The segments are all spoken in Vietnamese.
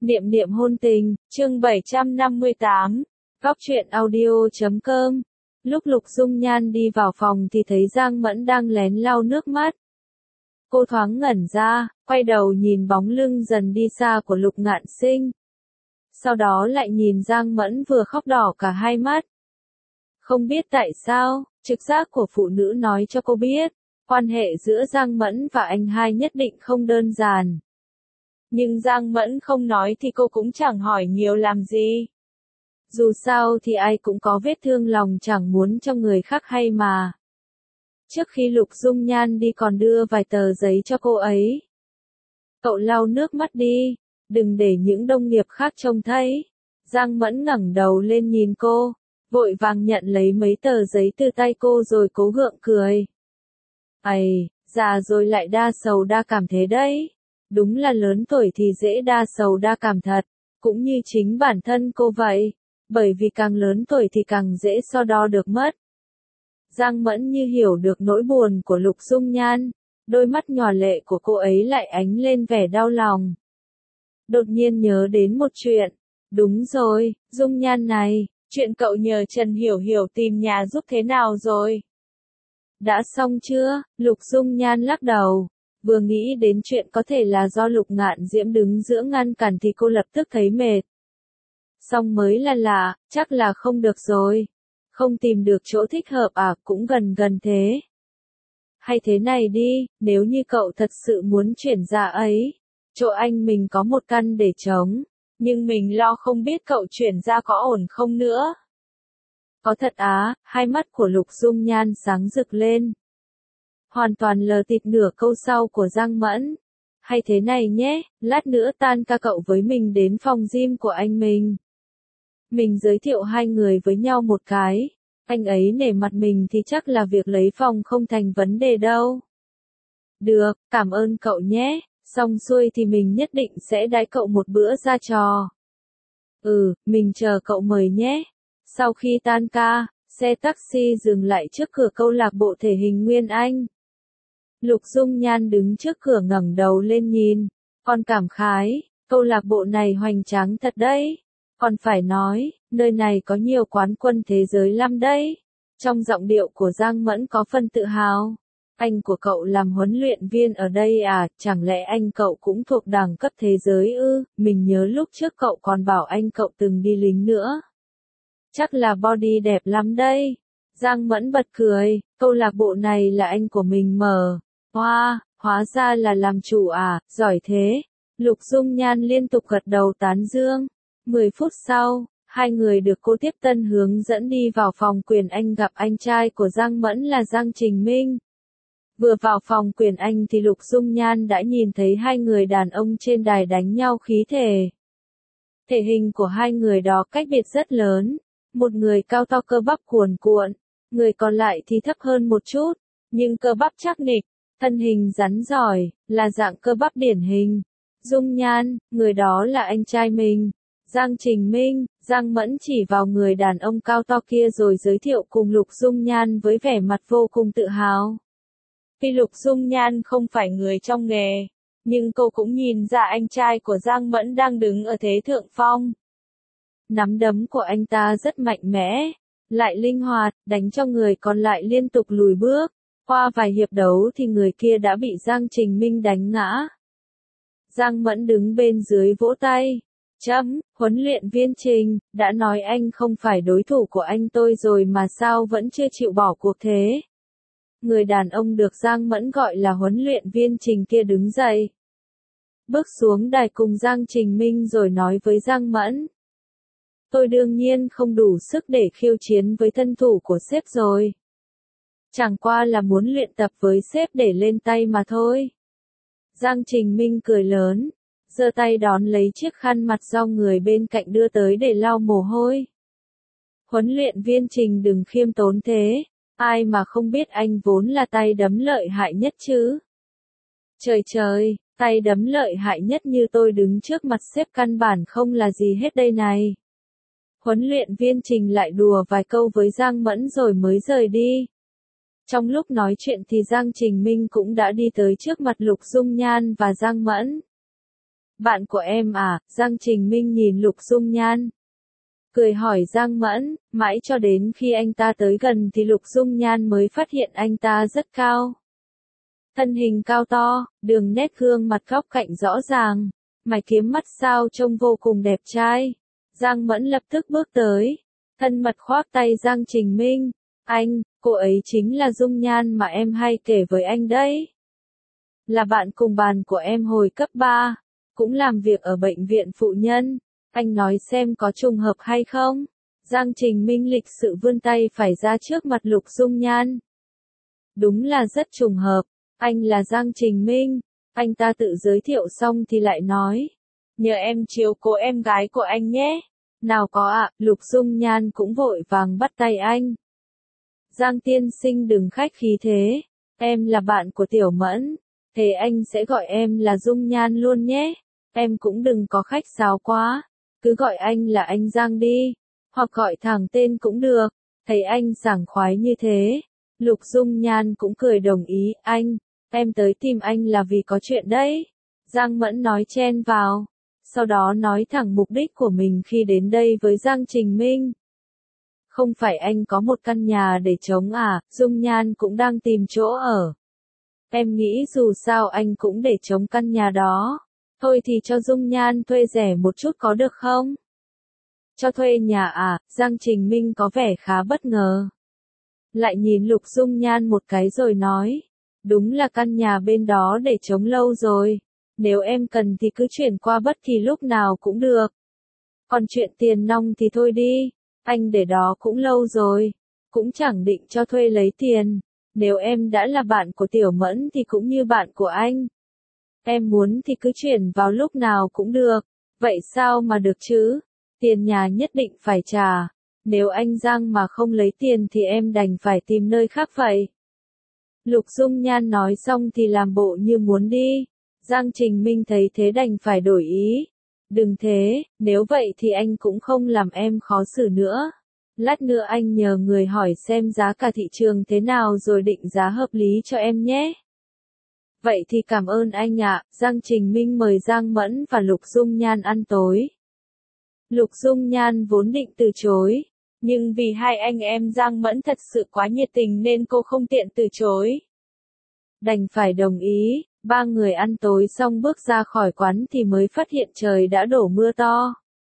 Niệm niệm hôn tình, chương 758, góc truyện audio.com. Lúc Lục Dung Nhan đi vào phòng thì thấy Giang Mẫn đang lén lau nước mắt. Cô thoáng ngẩn ra, quay đầu nhìn bóng lưng dần đi xa của Lục Ngạn Sinh. Sau đó lại nhìn Giang Mẫn vừa khóc đỏ cả hai mắt. Không biết tại sao, trực giác của phụ nữ nói cho cô biết, quan hệ giữa Giang Mẫn và anh hai nhất định không đơn giản. Nhưng Giang Mẫn không nói thì cô cũng chẳng hỏi nhiều làm gì. Dù sao thì ai cũng có vết thương lòng chẳng muốn cho người khác hay mà. Trước khi Lục Dung Nhan đi còn đưa vài tờ giấy cho cô ấy. Cậu lau nước mắt đi, đừng để những đồng nghiệp khác trông thấy. Giang Mẫn ngẩng đầu lên nhìn cô, vội vàng nhận lấy mấy tờ giấy từ tay cô rồi cố gượng cười. Ây, già rồi lại đa sầu đa cảm thế đấy. Đúng là lớn tuổi thì dễ đa sầu đa cảm thật, cũng như chính bản thân cô vậy, bởi vì càng lớn tuổi thì càng dễ so đo được mất. Giang Mẫn như hiểu được nỗi buồn của Lục Dung Nhan, đôi mắt nhòa lệ của cô ấy lại ánh lên vẻ đau lòng. Đột nhiên nhớ đến một chuyện, đúng rồi, Dung Nhan này, chuyện cậu nhờ Trần Hiểu Hiểu tìm nhà giúp thế nào rồi? Đã xong chưa? Lục Dung Nhan lắc đầu. Vừa nghĩ đến chuyện có thể là do Lục Ngạn Diễm đứng giữa ngăn cản thì cô lập tức thấy mệt. Xong mới là lạ, chắc là không được rồi. Không tìm được chỗ thích hợp à, cũng gần gần thế. Hay thế này đi, nếu như cậu thật sự muốn chuyển ra ấy, chỗ anh mình có một căn để trống, nhưng mình lo không biết cậu chuyển ra có ổn không nữa. Có thật á, hai mắt của Lục Dung Nhan sáng rực lên. Hoàn toàn lờ tịt nửa câu sau của Giang Mẫn. Hay thế này nhé, lát nữa tan ca cậu với mình đến phòng gym của anh mình. Mình giới thiệu hai người với nhau một cái. Anh ấy nể mặt mình thì chắc là việc lấy phòng không thành vấn đề đâu. Được, cảm ơn cậu nhé, xong xuôi thì mình nhất định sẽ đãi cậu một bữa ra trò. Mình chờ cậu mời nhé. Sau khi tan ca, xe taxi dừng lại trước cửa câu lạc bộ thể hình Nguyên Anh. Lục Dung Nhan đứng trước cửa ngẩng đầu lên nhìn, còn cảm khái, câu lạc bộ này hoành tráng thật đấy. Còn phải nói, nơi này có nhiều quán quân thế giới lắm đấy. Trong giọng điệu của Giang Mẫn có phần tự hào. Anh của cậu làm huấn luyện viên ở đây à, chẳng lẽ anh cậu cũng thuộc đẳng cấp thế giới ư? Mình nhớ lúc trước cậu còn bảo anh cậu từng đi lính nữa. Chắc là body đẹp lắm đây. Giang Mẫn bật cười, câu lạc bộ này là anh của mình mở. Wow, hóa ra là làm chủ à, giỏi thế. Lục Dung Nhan liên tục gật đầu tán dương. 10 phút sau, hai người được cô tiếp tân hướng dẫn đi vào phòng Quyền Anh gặp anh trai của Giang Mẫn là Giang Trình Minh. Vừa vào phòng Quyền Anh thì Lục Dung Nhan đã nhìn thấy hai người đàn ông trên đài đánh nhau khí thể. Thể hình của hai người đó cách biệt rất lớn. Một người cao to cơ bắp cuồn cuộn, người còn lại thì thấp hơn một chút, nhưng cơ bắp chắc nịch, thân hình rắn giỏi, là dạng cơ bắp điển hình. Dung Nhan, người đó là anh trai mình. Giang Trình Minh, Giang Mẫn chỉ vào người đàn ông cao to kia rồi giới thiệu cùng Lục Dung Nhan với vẻ mặt vô cùng tự hào. Tuy Lục Dung Nhan không phải người trong nghề, nhưng cô cũng nhìn ra anh trai của Giang Mẫn đang đứng ở thế thượng phong. Nắm đấm của anh ta rất mạnh mẽ, lại linh hoạt, đánh cho người còn lại liên tục lùi bước. Qua vài hiệp đấu thì người kia đã bị Giang Trình Minh đánh ngã. Giang Mẫn đứng bên dưới vỗ tay. Huấn luyện viên Trình, đã nói anh không phải đối thủ của anh tôi rồi mà sao vẫn chưa chịu bỏ cuộc thế. Người đàn ông được Giang Mẫn gọi là huấn luyện viên Trình kia đứng dậy. Bước xuống đài cùng Giang Trình Minh rồi nói với Giang Mẫn. Tôi đương nhiên không đủ sức để khiêu chiến với thân thủ của sếp rồi. Chẳng qua là muốn luyện tập với sếp để lên tay mà thôi. Giang Trình Minh cười lớn, giơ tay đón lấy chiếc khăn mặt do người bên cạnh đưa tới để lau mồ hôi. Huấn luyện viên Trình đừng khiêm tốn thế, ai mà không biết anh vốn là tay đấm lợi hại nhất chứ. Trời trời, tay đấm lợi hại nhất như tôi đứng trước mặt sếp căn bản không là gì hết đây này. Huấn luyện viên Trình lại đùa vài câu với Giang Mẫn rồi mới rời đi. Trong lúc nói chuyện thì Giang Trình Minh cũng đã đi tới trước mặt Lục Dung Nhan và Giang Mẫn. Bạn của em à? Giang Trình Minh nhìn Lục Dung Nhan, cười hỏi Giang Mẫn, mãi cho đến khi anh ta tới gần thì Lục Dung Nhan mới phát hiện anh ta rất cao. Thân hình cao to, đường nét gương mặt góc cạnh rõ ràng, mày kiếm mắt sao trông vô cùng đẹp trai. Giang Mẫn lập tức bước tới, thân mật khoác tay Giang Trình Minh. Anh, cô ấy chính là Dung Nhan mà em hay kể với anh đấy. Là bạn cùng bàn của em hồi cấp 3, cũng làm việc ở bệnh viện phụ nhân. Anh nói xem có trùng hợp hay không? Giang Trình Minh lịch sự vươn tay phải ra trước mặt Lục Dung Nhan. Đúng là rất trùng hợp, anh là Giang Trình Minh. Anh ta tự giới thiệu xong thì lại nói, nhờ em chiếu cố em gái của anh nhé. Nào có ạ, Lục Dung Nhan cũng vội vàng bắt tay anh. Giang tiên sinh đừng khách khí thế, em là bạn của Tiểu Mẫn, thế anh sẽ gọi em là Dung Nhan luôn nhé. Em cũng đừng có khách sáo quá, cứ gọi anh là anh Giang đi, hoặc gọi thẳng tên cũng được. Thấy anh sảng khoái như thế, Lục Dung Nhan cũng cười đồng ý. Anh, em tới tìm anh là vì có chuyện đấy. Giang Mẫn nói chen vào, sau đó nói thẳng mục đích của mình khi đến đây với Giang Trình Minh. Không phải anh có một căn nhà để trống à? Dung Nhan cũng đang tìm chỗ ở. Em nghĩ dù sao anh cũng để trống căn nhà đó. Thôi thì cho Dung Nhan thuê rẻ một chút có được không? Cho thuê nhà à? Giang Trình Minh có vẻ khá bất ngờ. Lại nhìn Lục Dung Nhan một cái rồi nói, đúng là căn nhà bên đó để trống lâu rồi. Nếu em cần thì cứ chuyển qua bất kỳ lúc nào cũng được. Còn chuyện tiền nong thì thôi đi, anh để đó cũng lâu rồi, cũng chẳng định cho thuê lấy tiền. Nếu em đã là bạn của Tiểu Mẫn thì cũng như bạn của anh. Em muốn thì cứ chuyển vào lúc nào cũng được. Vậy sao mà được chứ? Tiền nhà nhất định phải trả. Nếu anh Giang mà không lấy tiền thì em đành phải tìm nơi khác vậy. Lục Dung Nhan nói xong thì làm bộ như muốn đi. Giang Trình Minh thấy thế đành phải đổi ý. Đừng thế, nếu vậy thì anh cũng không làm em khó xử nữa. Lát nữa anh nhờ người hỏi xem giá cả thị trường thế nào rồi định giá hợp lý cho em nhé. Vậy thì cảm ơn anh ạ. Giang Trình Minh mời Giang Mẫn và Lục Dung Nhan ăn tối. Lục Dung Nhan vốn định từ chối, nhưng vì hai anh em Giang Mẫn thật sự quá nhiệt tình nên cô không tiện từ chối. Đành phải đồng ý. Ba người ăn tối xong bước ra khỏi quán thì mới phát hiện trời đã đổ mưa to.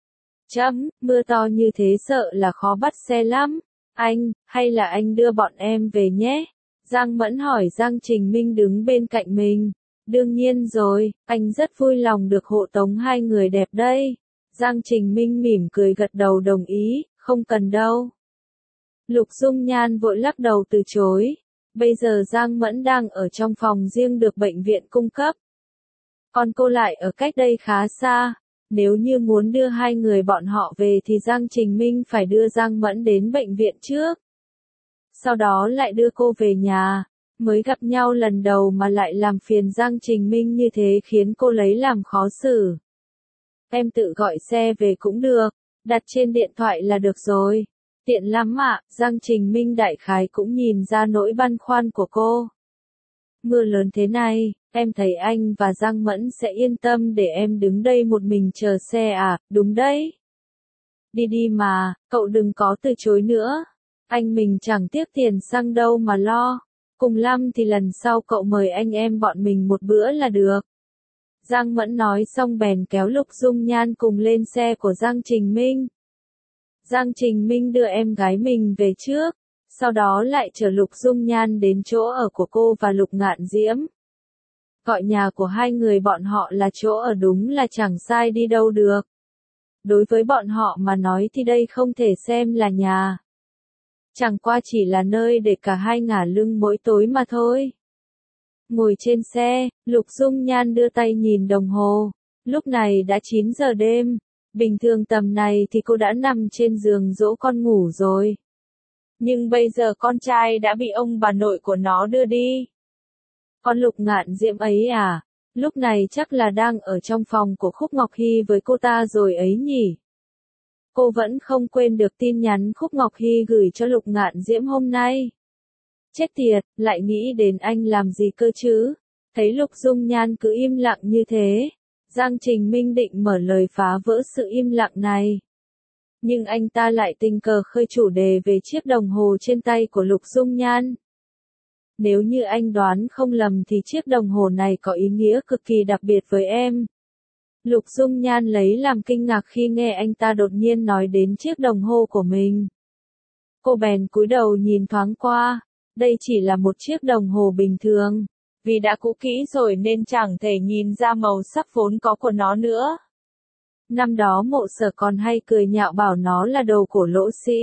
Mưa to như thế sợ là khó bắt xe lắm. Anh, hay là anh đưa bọn em về nhé? Giang Mẫn hỏi Giang Trình Minh đứng bên cạnh mình. Đương nhiên rồi, anh rất vui lòng được hộ tống hai người đẹp đây. Giang Trình Minh mỉm cười gật đầu đồng ý, không cần đâu. Lục Dung Nhan vội lắc đầu từ chối. Bây giờ Giang Mẫn đang ở trong phòng riêng được bệnh viện cung cấp. Còn cô lại ở cách đây khá xa. Nếu như muốn đưa hai người bọn họ về thì Giang Trình Minh phải đưa Giang Mẫn đến bệnh viện trước. Sau đó lại đưa cô về nhà. Mới gặp nhau lần đầu mà lại làm phiền Giang Trình Minh như thế khiến cô lấy làm khó xử. Em tự gọi xe về cũng được, đặt trên điện thoại là được rồi. Tiện lắm ạ. Giang Trình Minh đại khái cũng nhìn ra nỗi băn khoăn của cô. Mưa lớn thế này, em thấy anh và Giang Mẫn sẽ yên tâm để em đứng đây một mình chờ xe à? Đúng đấy. Đi đi mà, cậu đừng có từ chối nữa. Anh mình chẳng tiếc tiền xăng đâu mà lo. Cùng lắm thì lần sau cậu mời anh em bọn mình một bữa là được. Giang Mẫn nói xong bèn kéo Lục Dung Nhan cùng lên xe của Giang Trình Minh. Giang Trình Minh đưa em gái mình về trước, sau đó lại chở Lục Dung Nhan đến chỗ ở của cô và Lục Ngạn Diễm. Gọi nhà của hai người bọn họ là chỗ ở đúng là chẳng sai đi đâu được. Đối với bọn họ mà nói thì đây không thể xem là nhà. Chẳng qua chỉ là nơi để cả hai ngả lưng mỗi tối mà thôi. Ngồi trên xe, Lục Dung Nhan đưa tay nhìn đồng hồ. Lúc này đã 9 giờ đêm. Bình thường tầm này thì cô đã nằm trên giường dỗ con ngủ rồi. Nhưng bây giờ con trai đã bị ông bà nội của nó đưa đi. Con Lục Ngạn Diễm ấy à? Lúc này chắc là đang ở trong phòng của Khúc Ngọc Hy với cô ta rồi ấy nhỉ? Cô vẫn không quên được tin nhắn Khúc Ngọc Hy gửi cho Lục Ngạn Diễm hôm nay. Chết tiệt, lại nghĩ đến anh làm gì cơ chứ? Thấy Lục Dung Nhan cứ im lặng như thế, Giang Trình Minh định mở lời phá vỡ sự im lặng này. Nhưng anh ta lại tình cờ khơi chủ đề về chiếc đồng hồ trên tay của Lục Dung Nhan. Nếu như anh đoán không lầm thì chiếc đồng hồ này có ý nghĩa cực kỳ đặc biệt với em. Lục Dung Nhan lấy làm kinh ngạc khi nghe anh ta đột nhiên nói đến chiếc đồng hồ của mình. Cô bèn cúi đầu nhìn thoáng qua, đây chỉ là một chiếc đồng hồ bình thường. Vì đã cũ kỹ rồi nên chẳng thể nhìn ra màu sắc vốn có của nó nữa. Năm đó Mộ Sở còn hay cười nhạo bảo nó là đồ cổ lỗ sĩ.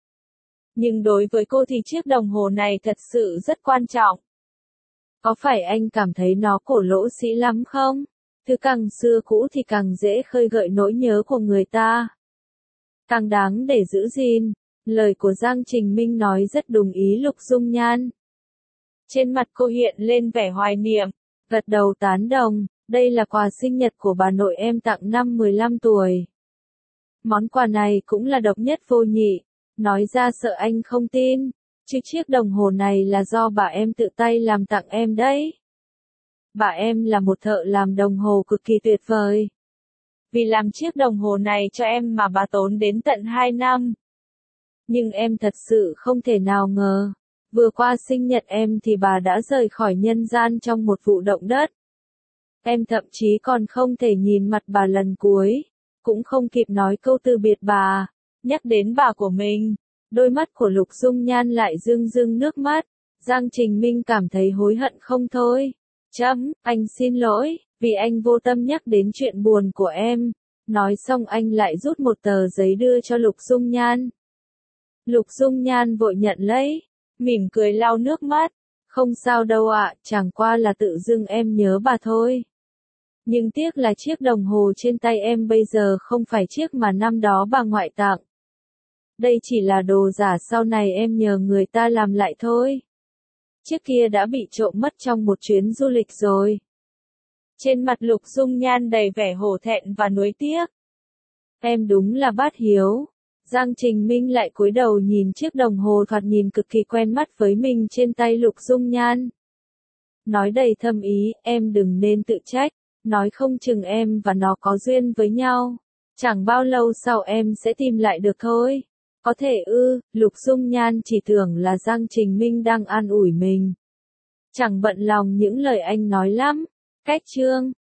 Nhưng đối với cô thì chiếc đồng hồ này thật sự rất quan trọng. Có phải anh cảm thấy nó cổ lỗ sĩ lắm không? Thứ càng xưa cũ thì càng dễ khơi gợi nỗi nhớ của người ta. Càng đáng để giữ gìn. Lời của Giang Trình Minh nói rất đúng ý Lục Dung Nhan. Trên mặt cô hiện lên vẻ hoài niệm, gật đầu tán đồng, đây là quà sinh nhật của bà nội em tặng năm 15 tuổi. Món quà này cũng là độc nhất vô nhị, nói ra sợ anh không tin, chứ chiếc đồng hồ này là do bà em tự tay làm tặng em đấy. Bà em là một thợ làm đồng hồ cực kỳ tuyệt vời. Vì làm chiếc đồng hồ này cho em mà bà tốn đến tận 2 năm. Nhưng em thật sự không thể nào ngờ. Vừa qua sinh nhật em thì bà đã rời khỏi nhân gian trong một vụ động đất. Em thậm chí còn không thể nhìn mặt bà lần cuối, cũng không kịp nói câu từ biệt bà, nhắc đến bà của mình. Đôi mắt của Lục Dung Nhan lại rưng rưng nước mắt, Giang Trình Minh cảm thấy hối hận không thôi. Anh xin lỗi, vì anh vô tâm nhắc đến chuyện buồn của em. Nói xong anh lại rút một tờ giấy đưa cho Lục Dung Nhan. Lục Dung Nhan vội nhận lấy, mỉm cười lau nước mắt. Không sao đâu ạ, chẳng qua là tự dưng em nhớ bà thôi. Nhưng tiếc là chiếc đồng hồ trên tay em bây giờ không phải chiếc mà năm đó bà ngoại tặng. Đây chỉ là đồ giả sau này em nhờ người ta làm lại thôi. Chiếc kia đã bị trộm mất trong một chuyến du lịch rồi. Trên mặt Lục Dung Nhan đầy vẻ hổ thẹn và nuối tiếc. Em đúng là bát hiếu. Giang Trình Minh lại cúi đầu nhìn chiếc đồng hồ thoạt nhìn cực kỳ quen mắt với mình trên tay Lục Dung Nhan. Nói đầy thâm ý, em đừng nên tự trách, nói không chừng em và nó có duyên với nhau. Chẳng bao lâu sau em sẽ tìm lại được thôi. Có thể Lục Dung Nhan chỉ tưởng là Giang Trình Minh đang an ủi mình. Chẳng bận lòng những lời anh nói lắm. Cách chương